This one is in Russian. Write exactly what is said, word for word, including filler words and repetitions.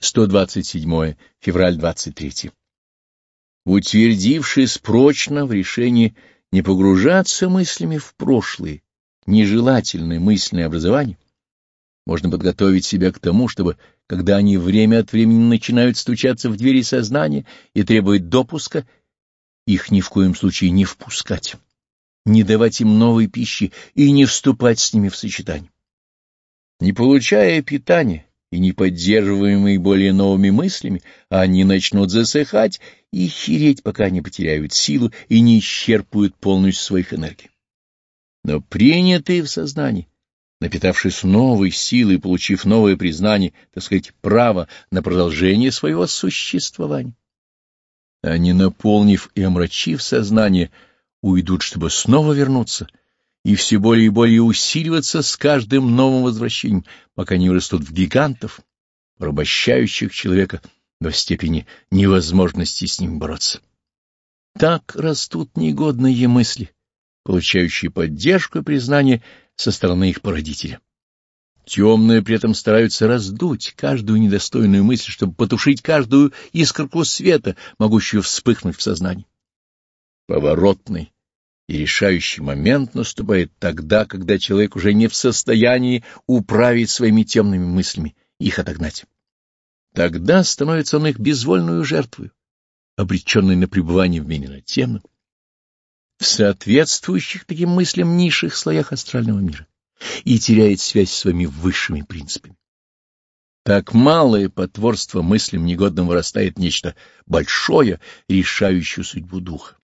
сто двадцать седьмое февраль двадцать третье. Утвердившись прочно в решении не погружаться мыслями в прошлые, нежелательные мысленные образования, можно подготовить себя к тому, чтобы, когда они время от времени начинают стучаться в двери сознания и требовать допуска, их ни в коем случае не впускать, не давать им новой пищи и не вступать с ними в сочетание. Не получая питания и не поддерживаемые более новыми мыслями, они начнут засыхать и хереть, пока не потеряют силу и не исчерпывают полностью своих энергий. Но принятые в сознании, напитавшись новой силой и получив новое признание, так сказать, право на продолжение своего существования, они, наполнив и омрачив сознание, уйдут, чтобы снова вернуться, и все более и более усиливаться с каждым новым возвращением, пока не вырастут в гигантов, порабощающих человека до степени невозможности с ним бороться. Так растут негодные мысли, получающие поддержку и признание со стороны их породителя. Темные при этом стараются раздуть каждую недостойную мысль, чтобы потушить каждую искорку света, могущую вспыхнуть в сознании. Поворотный и решающий момент наступает тогда, когда человек уже не в состоянии управить своими темными мыслями, их отогнать. Тогда становится он их безвольную жертвой, обреченной на пребывание в мире надтемном, в соответствующих таким мыслям низших слоях астрального мира, и теряет связь с своими высшими принципами. Так малое потворство мыслям негодным вырастает в нечто большое, решающее судьбу духа.